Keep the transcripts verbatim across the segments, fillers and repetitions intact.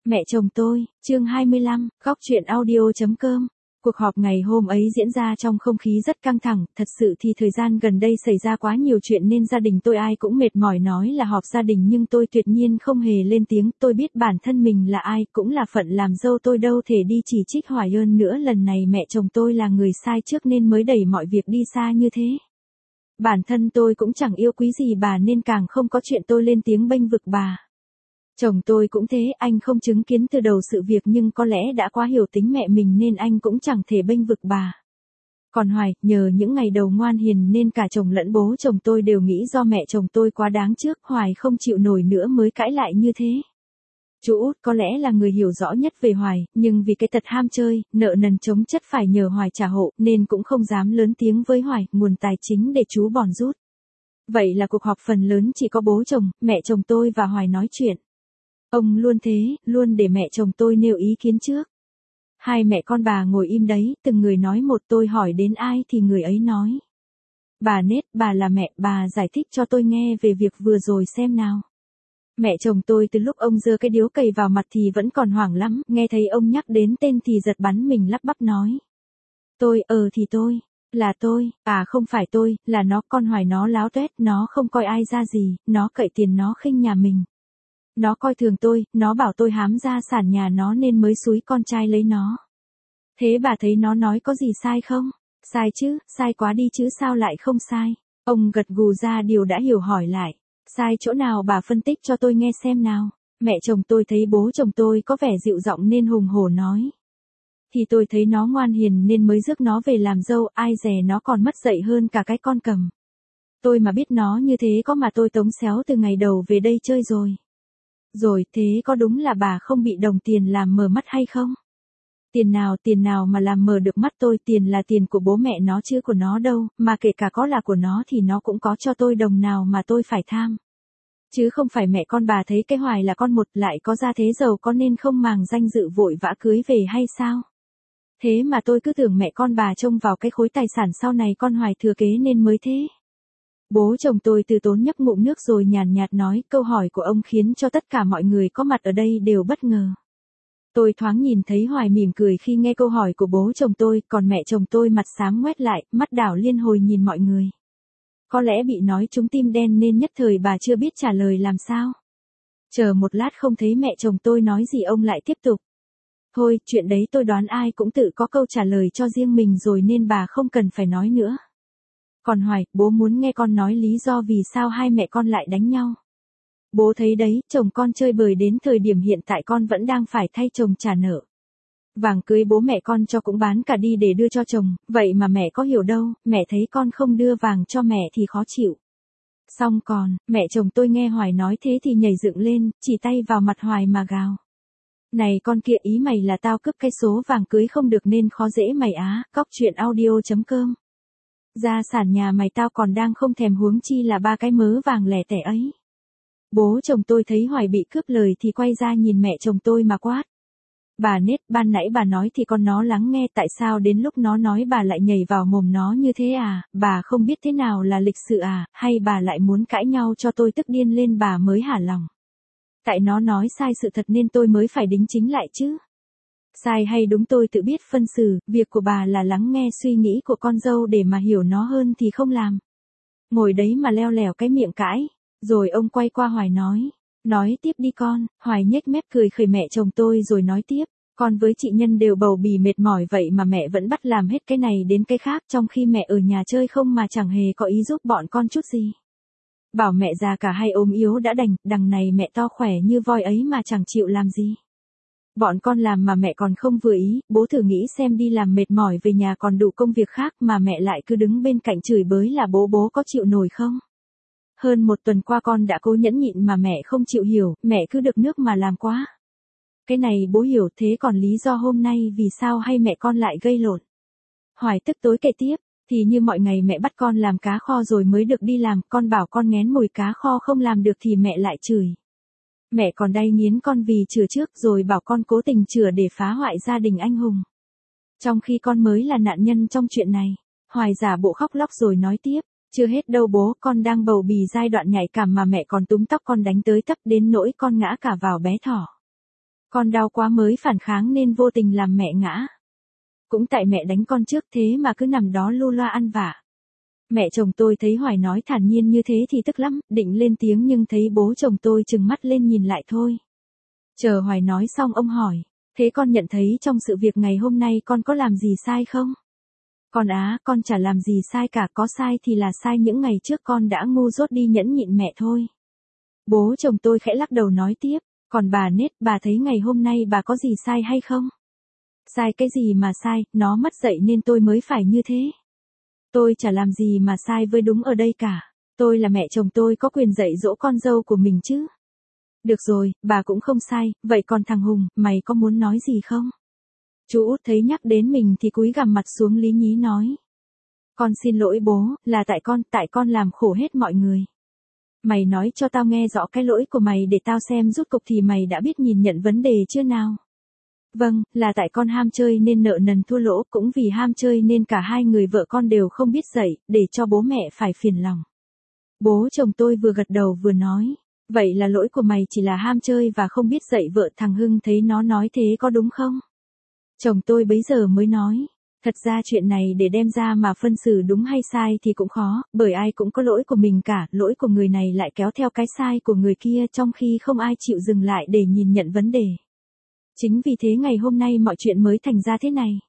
Mẹ chồng tôi, chương hai mươi lăm, góc truyện audio.com. Cuộc họp ngày hôm ấy diễn ra trong không khí rất căng thẳng, thật sự thì thời gian gần đây xảy ra quá nhiều chuyện nên gia đình tôi ai cũng mệt mỏi nói là họp gia đình, nhưng tôi tuyệt nhiên không hề lên tiếng. Tôi biết bản thân mình là ai, cũng là phận làm dâu, tôi đâu thể đi chỉ trích Hoài Ơn nữa. Lần này mẹ chồng tôi là người sai trước nên mới đẩy mọi việc đi xa như thế. Bản thân tôi cũng chẳng yêu quý gì bà nên càng không có chuyện tôi lên tiếng bênh vực bà. Chồng tôi cũng thế, anh không chứng kiến từ đầu sự việc nhưng có lẽ đã quá hiểu tính mẹ mình nên anh cũng chẳng thể bênh vực bà. Còn Hoài, nhờ những ngày đầu ngoan hiền nên cả chồng lẫn bố chồng tôi đều nghĩ do mẹ chồng tôi quá đáng trước, Hoài không chịu nổi nữa mới cãi lại như thế. Chú Út có lẽ là người hiểu rõ nhất về Hoài, nhưng vì cái tật ham chơi, nợ nần chồng chất phải nhờ Hoài trả hộ nên cũng không dám lớn tiếng với Hoài, nguồn tài chính để chú bòn rút. Vậy là cuộc họp phần lớn chỉ có bố chồng, mẹ chồng tôi và Hoài nói chuyện. Ông luôn thế, luôn để mẹ chồng tôi nêu ý kiến trước. Hai mẹ con bà ngồi im đấy, từng người nói một, tôi hỏi đến ai thì người ấy nói. Bà Nết, bà là mẹ, bà giải thích cho tôi nghe về việc vừa rồi xem nào. Mẹ chồng tôi từ lúc ông giơ cái điếu cày vào mặt thì vẫn còn hoảng lắm, nghe thấy ông nhắc đến tên thì giật bắn mình lắp bắp nói. Tôi, ờ thì tôi, là tôi, à không phải tôi, là nó, con Hoài nó láo tuét, nó không coi ai ra gì, nó cậy tiền nó khinh nhà mình. Nó coi thường tôi, nó bảo tôi hám gia sản nhà nó nên mới xúi con trai lấy nó. Thế bà thấy nó nói có gì sai không? Sai chứ, sai quá đi chứ sao lại không sai? Ông gật gù ra điều đã hiểu hỏi lại. Sai chỗ nào bà phân tích cho tôi nghe xem nào. Mẹ chồng tôi thấy bố chồng tôi có vẻ dịu giọng nên hùng hổ nói. Thì tôi thấy nó ngoan hiền nên mới rước nó về làm dâu, ai dè nó còn mất dạy hơn cả cái con cầm. Tôi mà biết nó như thế có mà tôi tống xéo từ ngày đầu về đây chơi rồi. Rồi, thế có đúng là bà không bị đồng tiền làm mờ mắt hay không? Tiền nào, tiền nào mà làm mờ được mắt tôi, tiền là tiền của bố mẹ nó chứ của nó đâu, mà kể cả có là của nó thì nó cũng có cho tôi đồng nào mà tôi phải tham. Chứ không phải mẹ con bà thấy cái Hoài là con một lại có gia thế giàu có nên không màng danh dự vội vã cưới về hay sao? Thế mà tôi cứ tưởng mẹ con bà trông vào cái khối tài sản sau này con Hoài thừa kế nên mới thế. Bố chồng tôi từ tốn nhấp ngụm nước rồi nhàn nhạt nói, câu hỏi của ông khiến cho tất cả mọi người có mặt ở đây đều bất ngờ. Tôi thoáng nhìn thấy Hoài mỉm cười khi nghe câu hỏi của bố chồng tôi, còn mẹ chồng tôi mặt xám ngoét lại, mắt đảo liên hồi nhìn mọi người. Có lẽ bị nói trúng tim đen nên nhất thời bà chưa biết trả lời làm sao. Chờ một lát không thấy mẹ chồng tôi nói gì ông lại tiếp tục. Thôi, chuyện đấy tôi đoán ai cũng tự có câu trả lời cho riêng mình rồi nên bà không cần phải nói nữa. Còn Hoài, bố muốn nghe con nói lý do vì sao hai mẹ con lại đánh nhau. Bố thấy đấy, chồng con chơi bời đến thời điểm hiện tại con vẫn đang phải thay chồng trả nợ. Vàng cưới bố mẹ con cho cũng bán cả đi để đưa cho chồng, vậy mà mẹ có hiểu đâu, mẹ thấy con không đưa vàng cho mẹ thì khó chịu. Xong còn, mẹ chồng tôi nghe Hoài nói thế thì nhảy dựng lên, chỉ tay vào mặt Hoài mà gào. Này con kia, ý mày là tao cướp cái số vàng cưới không được nên khó dễ mày á, góc truyện audio.com. Gia sản nhà mày tao còn đang không thèm huống chi là ba cái mớ vàng lẻ tẻ ấy. Bố chồng tôi thấy Hoài bị cướp lời thì quay ra nhìn mẹ chồng tôi mà quát. Bà Nết, ban nãy bà nói thì con nó lắng nghe, tại sao đến lúc nó nói bà lại nhảy vào mồm nó như thế à, bà không biết thế nào là lịch sự à, hay bà lại muốn cãi nhau cho tôi tức điên lên bà mới hả lòng. Tại nó nói sai sự thật nên tôi mới phải đính chính lại chứ. Sai hay đúng tôi tự biết phân xử, việc của bà là lắng nghe suy nghĩ của con dâu để mà hiểu nó hơn thì không làm. Ngồi đấy mà leo lẻo cái miệng cãi, rồi ông quay qua Hoài nói, nói tiếp đi con. Hoài nhếch mép cười khẩy mẹ chồng tôi rồi nói tiếp, con với chị Nhân đều bầu bì mệt mỏi vậy mà mẹ vẫn bắt làm hết cái này đến cái khác trong khi mẹ ở nhà chơi không mà chẳng hề có ý giúp bọn con chút gì. Bảo mẹ già cả hai ốm yếu đã đành, đằng này mẹ to khỏe như voi ấy mà chẳng chịu làm gì. Bọn con làm mà mẹ còn không vừa ý, bố thử nghĩ xem đi làm mệt mỏi về nhà còn đủ công việc khác mà mẹ lại cứ đứng bên cạnh chửi bới là bố bố có chịu nổi không? Hơn một tuần qua con đã cố nhẫn nhịn mà mẹ không chịu hiểu, mẹ cứ được nước mà làm quá. Cái này bố hiểu, thế còn lý do hôm nay vì sao hay mẹ con lại gây lộn? Hoài tức tối kể tiếp, thì như mọi ngày mẹ bắt con làm cá kho rồi mới được đi làm, con bảo con ngén mùi cá kho không làm được thì mẹ lại chửi. Mẹ còn đay nghiến con vì chừa trước rồi bảo con cố tình chừa để phá hoại gia đình anh hùng. Trong khi con mới là nạn nhân trong chuyện này. Hoài giả bộ khóc lóc rồi nói tiếp, chưa hết đâu bố, con đang bầu bì giai đoạn nhạy cảm mà mẹ còn túm tóc con đánh tới tấp đến nỗi con ngã cả vào bé thỏ. Con đau quá mới phản kháng nên vô tình làm mẹ ngã. Cũng tại mẹ đánh con trước thế mà cứ nằm đó lu loa ăn vạ. Mẹ chồng tôi thấy Hoài nói thản nhiên như thế thì tức lắm, định lên tiếng nhưng thấy bố chồng tôi trừng mắt lên nhìn lại thôi. Chờ Hoài nói xong ông hỏi, thế con nhận thấy trong sự việc ngày hôm nay con có làm gì sai không? Con á, con chả làm gì sai cả, có sai thì là sai những ngày trước con đã ngu dốt đi nhẫn nhịn mẹ thôi. Bố chồng tôi khẽ lắc đầu nói tiếp, còn bà Nết, bà thấy ngày hôm nay bà có gì sai hay không? Sai cái gì mà sai, nó mất dạy nên tôi mới phải như thế. Tôi chả làm gì mà sai với đúng ở đây cả. Tôi là mẹ chồng, tôi có quyền dạy dỗ con dâu của mình chứ. Được rồi, bà cũng không sai, vậy còn thằng Hùng, mày có muốn nói gì không? Chú Út thấy nhắc đến mình thì cúi gằm mặt xuống lý nhí nói. Con xin lỗi bố, là tại con, tại con làm khổ hết mọi người. Mày nói cho tao nghe rõ cái lỗi của mày để tao xem rút cục thì mày đã biết nhìn nhận vấn đề chưa nào? Vâng, là tại con ham chơi nên nợ nần thua lỗ, cũng vì ham chơi nên cả hai người vợ con đều không biết dạy, để cho bố mẹ phải phiền lòng. Bố chồng tôi vừa gật đầu vừa nói, vậy là lỗi của mày chỉ là ham chơi và không biết dạy vợ. Thằng Hưng thấy nó nói thế có đúng không? Chồng tôi bấy giờ mới nói, thật ra chuyện này để đem ra mà phân xử đúng hay sai thì cũng khó, bởi ai cũng có lỗi của mình cả, lỗi của người này lại kéo theo cái sai của người kia trong khi không ai chịu dừng lại để nhìn nhận vấn đề. Chính vì thế ngày hôm nay mọi chuyện mới thành ra thế này.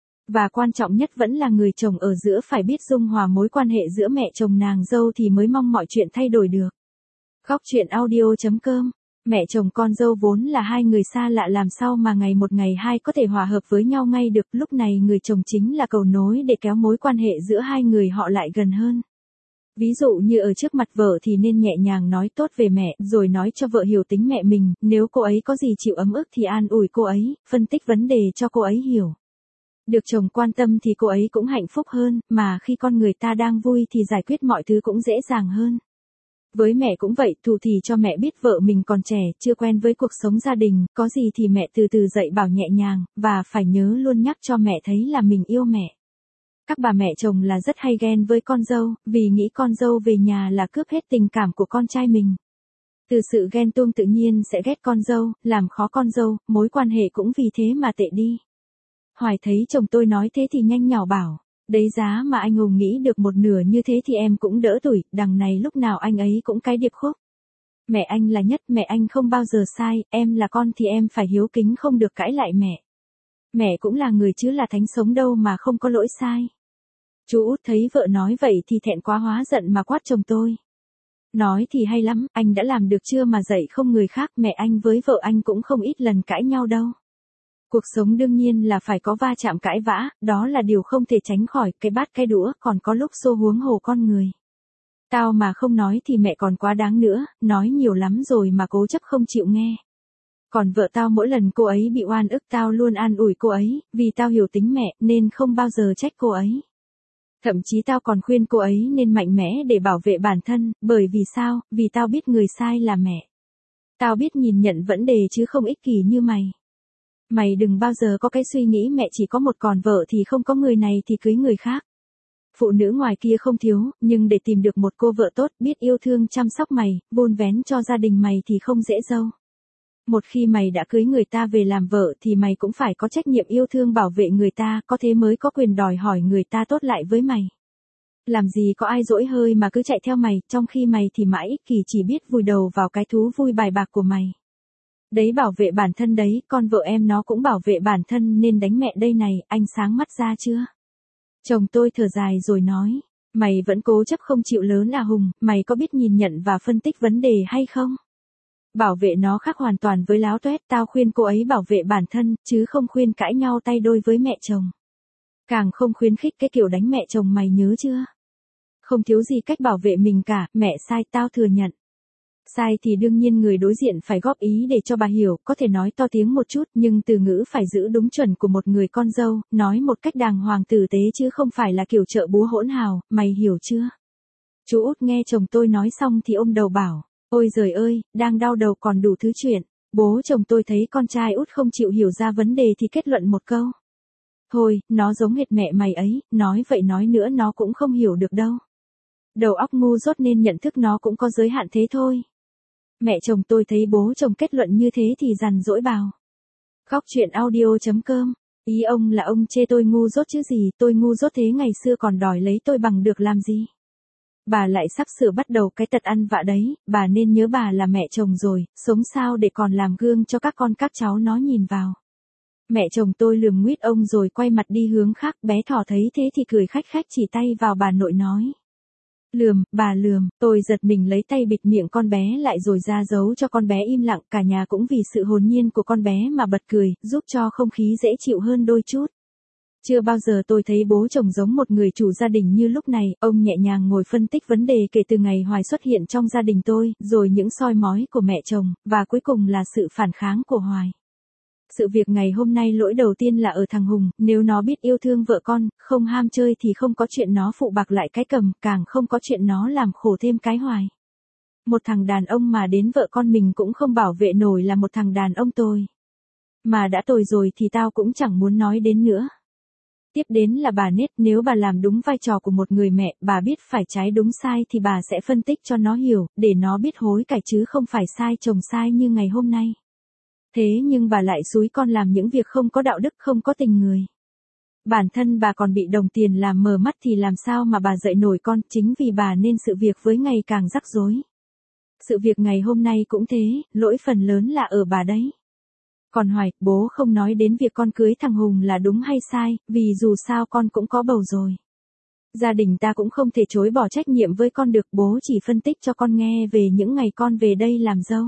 Và quan trọng nhất vẫn là người chồng ở giữa phải biết dung hòa mối quan hệ giữa mẹ chồng nàng dâu thì mới mong mọi chuyện thay đổi được. Góc truyện audio chấm com. Mẹ chồng con dâu vốn là hai người xa lạ, làm sao mà ngày một ngày hai có thể hòa hợp với nhau ngay được. Lúc này người chồng chính là cầu nối để kéo mối quan hệ giữa hai người họ lại gần hơn. Ví dụ như ở trước mặt vợ thì nên nhẹ nhàng nói tốt về mẹ, rồi nói cho vợ hiểu tính mẹ mình, nếu cô ấy có gì chịu ấm ức thì an ủi cô ấy, phân tích vấn đề cho cô ấy hiểu. Được chồng quan tâm thì cô ấy cũng hạnh phúc hơn, mà khi con người ta đang vui thì giải quyết mọi thứ cũng dễ dàng hơn. Với mẹ cũng vậy, thủ thì cho mẹ biết vợ mình còn trẻ, chưa quen với cuộc sống gia đình, có gì thì mẹ từ từ dạy bảo nhẹ nhàng, và phải nhớ luôn nhắc cho mẹ thấy là mình yêu mẹ. Các bà mẹ chồng là rất hay ghen với con dâu, vì nghĩ con dâu về nhà là cướp hết tình cảm của con trai mình. Từ sự ghen tuông tự nhiên sẽ ghét con dâu, làm khó con dâu, mối quan hệ cũng vì thế mà tệ đi. Hoài thấy chồng tôi nói thế thì nhanh nhỏ bảo, đấy giá mà anh Hùng nghĩ được một nửa như thế thì em cũng đỡ tuổi, đằng này lúc nào anh ấy cũng cái điệp khúc. Mẹ anh là nhất, mẹ anh không bao giờ sai, em là con thì em phải hiếu kính không được cãi lại mẹ. Mẹ cũng là người chứ là thánh sống đâu mà không có lỗi sai. Chú Út thấy vợ nói vậy thì thẹn quá hóa giận mà quát chồng tôi. Nói thì hay lắm, anh đã làm được chưa mà dạy không người khác, mẹ anh với vợ anh cũng không ít lần cãi nhau đâu. Cuộc sống đương nhiên là phải có va chạm cãi vã, đó là điều không thể tránh khỏi, cái bát cái đũa, còn có lúc xô huống hồ con người. Tao mà không nói thì mẹ còn quá đáng nữa, nói nhiều lắm rồi mà cố chấp không chịu nghe. Còn vợ tao mỗi lần cô ấy bị oan ức tao luôn an ủi cô ấy, vì tao hiểu tính mẹ nên không bao giờ trách cô ấy. Thậm chí tao còn khuyên cô ấy nên mạnh mẽ để bảo vệ bản thân, bởi vì sao, vì tao biết người sai là mẹ. Tao biết nhìn nhận vấn đề chứ không ích kỷ như mày. Mày đừng bao giờ có cái suy nghĩ mẹ chỉ có một còn vợ thì không có người này thì cưới người khác. Phụ nữ ngoài kia không thiếu, nhưng để tìm được một cô vợ tốt, biết yêu thương chăm sóc mày, vun vén cho gia đình mày thì không dễ đâu. Một khi mày đã cưới người ta về làm vợ thì mày cũng phải có trách nhiệm yêu thương bảo vệ người ta, có thế mới có quyền đòi hỏi người ta tốt lại với mày. Làm gì có ai dỗi hơi mà cứ chạy theo mày, trong khi mày thì mãi ích kỷ chỉ biết vùi đầu vào cái thú vui bài bạc của mày. Đấy bảo vệ bản thân đấy, con vợ em nó cũng bảo vệ bản thân nên đánh mẹ đây này, anh sáng mắt ra chưa? Chồng tôi thở dài rồi nói, mày vẫn cố chấp không chịu lớn à Hùng, mày có biết nhìn nhận và phân tích vấn đề hay không? Bảo vệ nó khác hoàn toàn với láo toét, tao khuyên cô ấy bảo vệ bản thân, chứ không khuyên cãi nhau tay đôi với mẹ chồng. Càng không khuyến khích cái kiểu đánh mẹ chồng, mày nhớ chưa? Không thiếu gì cách bảo vệ mình cả, mẹ sai tao thừa nhận. Sai thì đương nhiên người đối diện phải góp ý để cho bà hiểu, có thể nói to tiếng một chút nhưng từ ngữ phải giữ đúng chuẩn của một người con dâu, nói một cách đàng hoàng tử tế chứ không phải là kiểu chợ búa hỗn hào, mày hiểu chưa? Chú Út nghe chồng tôi nói xong thì ôm đầu bảo, ôi giời ơi, đang đau đầu còn đủ thứ chuyện. Bố chồng tôi thấy con trai Út không chịu hiểu ra vấn đề thì kết luận một câu. Thôi, nó giống hệt mẹ mày ấy, nói vậy nói nữa nó cũng không hiểu được đâu. Đầu óc ngu dốt nên nhận thức nó cũng có giới hạn thế thôi. Mẹ chồng tôi thấy bố chồng kết luận như thế thì dằn dỗi bảo. Góc chuyện audio.com. Ý ông là ông chê tôi ngu dốt chứ gì, tôi ngu dốt thế ngày xưa còn đòi lấy tôi bằng được làm gì. Bà lại sắp sửa bắt đầu cái tật ăn vạ đấy, bà nên nhớ bà là mẹ chồng rồi, sống sao để còn làm gương cho các con các cháu nó nhìn vào. Mẹ chồng tôi lườm nguýt ông rồi quay mặt đi hướng khác, bé Thỏ thấy thế thì cười khách khách chỉ tay vào bà nội nói. Lườm, bà lườm, tôi giật mình lấy tay bịt miệng con bé lại rồi ra dấu cho con bé im lặng, cả nhà cũng vì sự hồn nhiên của con bé mà bật cười, giúp cho không khí dễ chịu hơn đôi chút. Chưa bao giờ tôi thấy bố chồng giống một người chủ gia đình như lúc này, ông nhẹ nhàng ngồi phân tích vấn đề kể từ ngày Hoài xuất hiện trong gia đình tôi, rồi những soi mói của mẹ chồng, và cuối cùng là sự phản kháng của Hoài. Sự việc ngày hôm nay lỗi đầu tiên là ở thằng Hùng, nếu nó biết yêu thương vợ con, không ham chơi thì không có chuyện nó phụ bạc lại cái cầm, càng không có chuyện nó làm khổ thêm cái Hoài. Một thằng đàn ông mà đến vợ con mình cũng không bảo vệ nổi là một thằng đàn ông tồi. Mà đã tồi rồi thì tao cũng chẳng muốn nói đến nữa. Tiếp đến là bà Nết, nếu bà làm đúng vai trò của một người mẹ, bà biết phải trái đúng sai thì bà sẽ phân tích cho nó hiểu, để nó biết hối cải chứ không phải sai chồng sai như ngày hôm nay. Thế nhưng bà lại xúi con làm những việc không có đạo đức, không có tình người. Bản thân bà còn bị đồng tiền làm mờ mắt thì làm sao mà bà dạy nổi con, chính vì bà nên sự việc với ngày càng rắc rối. Sự việc ngày hôm nay cũng thế, lỗi phần lớn là ở bà đấy. Còn Hoài, bố không nói đến việc con cưới thằng Hùng là đúng hay sai, vì dù sao con cũng có bầu rồi. Gia đình ta cũng không thể chối bỏ trách nhiệm với con được, bố chỉ phân tích cho con nghe về những ngày con về đây làm dâu.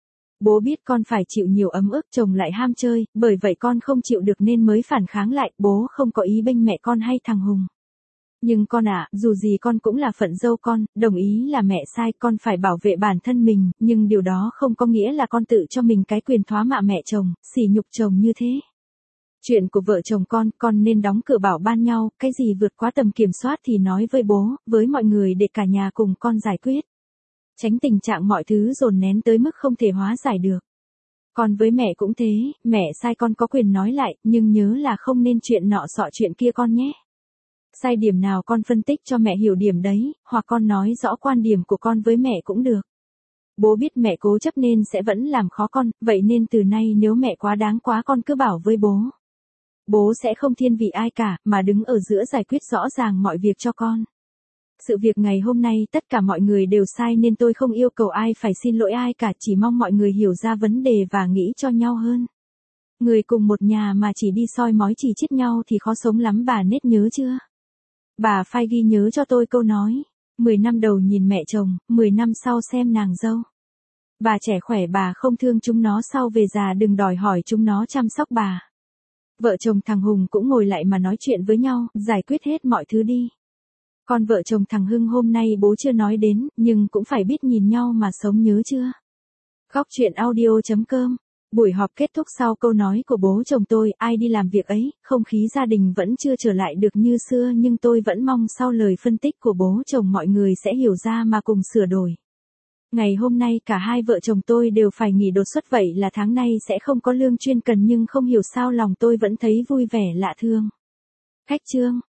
Bố biết con phải chịu nhiều ấm ức, chồng lại ham chơi, bởi vậy con không chịu được nên mới phản kháng lại, bố không có ý bênh mẹ con hay thằng Hùng. Nhưng con ạ, à, dù gì con cũng là phận dâu con, đồng ý là mẹ sai, con phải bảo vệ bản thân mình, nhưng điều đó không có nghĩa là con tự cho mình cái quyền thoá mạ mẹ chồng, sỉ nhục chồng như thế. Chuyện của vợ chồng con, con nên đóng cửa bảo ban nhau, cái gì vượt quá tầm kiểm soát thì nói với bố, với mọi người để cả nhà cùng con giải quyết. Tránh tình trạng mọi thứ dồn nén tới mức không thể hóa giải được. Còn với mẹ cũng thế, mẹ sai con có quyền nói lại, nhưng nhớ là không nên chuyện nọ xọ chuyện kia con nhé. Sai điểm nào con phân tích cho mẹ hiểu điểm đấy, hoặc con nói rõ quan điểm của con với mẹ cũng được. Bố biết mẹ cố chấp nên sẽ vẫn làm khó con, vậy nên từ nay nếu mẹ quá đáng quá con cứ bảo với bố. Bố sẽ không thiên vị ai cả, mà đứng ở giữa giải quyết rõ ràng mọi việc cho con. Sự việc ngày hôm nay tất cả mọi người đều sai nên tôi không yêu cầu ai phải xin lỗi ai cả, chỉ mong mọi người hiểu ra vấn đề và nghĩ cho nhau hơn. Người cùng một nhà mà chỉ đi soi mói chỉ trích nhau thì khó sống lắm, bà Nết nhớ chưa? Bà phải ghi nhớ cho tôi câu nói, mười năm đầu nhìn mẹ chồng, mười năm sau xem nàng dâu. Bà trẻ khỏe bà không thương chúng nó, sau về già đừng đòi hỏi chúng nó chăm sóc bà. Vợ chồng thằng Hùng cũng ngồi lại mà nói chuyện với nhau, giải quyết hết mọi thứ đi. Còn vợ chồng thằng Hưng hôm nay bố chưa nói đến, nhưng cũng phải biết nhìn nhau mà sống, nhớ chưa? Góc chuyện audio.com. Buổi họp kết thúc sau câu nói của bố chồng tôi, ai đi làm việc ấy, không khí gia đình vẫn chưa trở lại được như xưa, nhưng tôi vẫn mong sau lời phân tích của bố chồng mọi người sẽ hiểu ra mà cùng sửa đổi. Ngày hôm nay cả hai vợ chồng tôi đều phải nghỉ đột xuất, vậy là tháng nay sẽ không có lương chuyên cần, nhưng không hiểu sao lòng tôi vẫn thấy vui vẻ lạ thường. Khách chương.